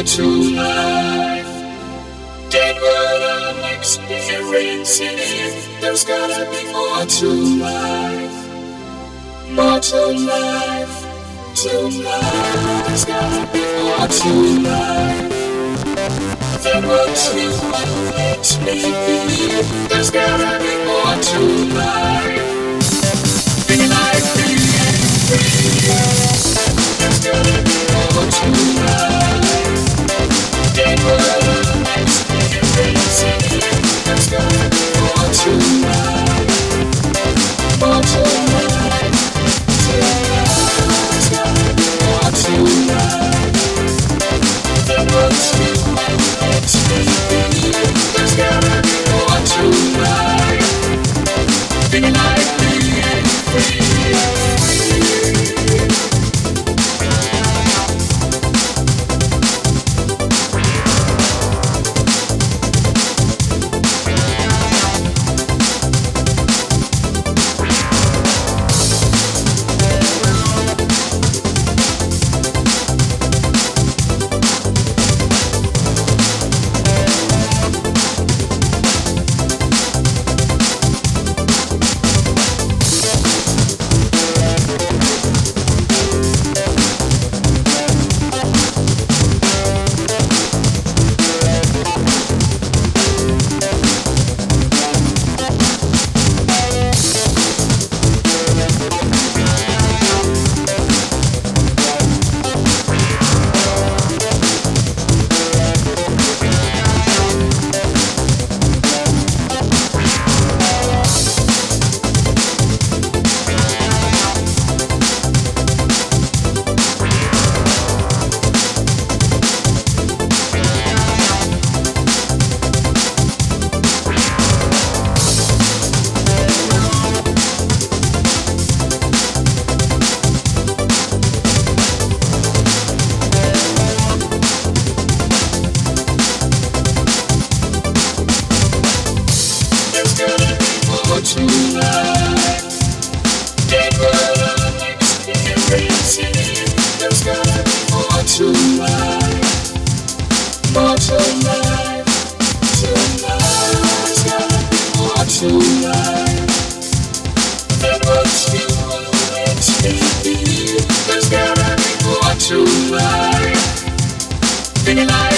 more to life than what I'm experiencing. There's gotta be more to life, more to life, to life. There's gotta be more to life than what you makes me feel. There's gotta be more to life. Be like being free. There's gotta be more to life than what I'm experiencing. There's gotta be more to life, more to life, to life. There's gotta be more to life than what you makes me feel. There's gotta be more to life. Be like being free. To life, than what I'm experiencing. There's gotta be more to life, more to life, to life. There's gotta be more to life than what you makes me feel. There's gotta be more to life than life.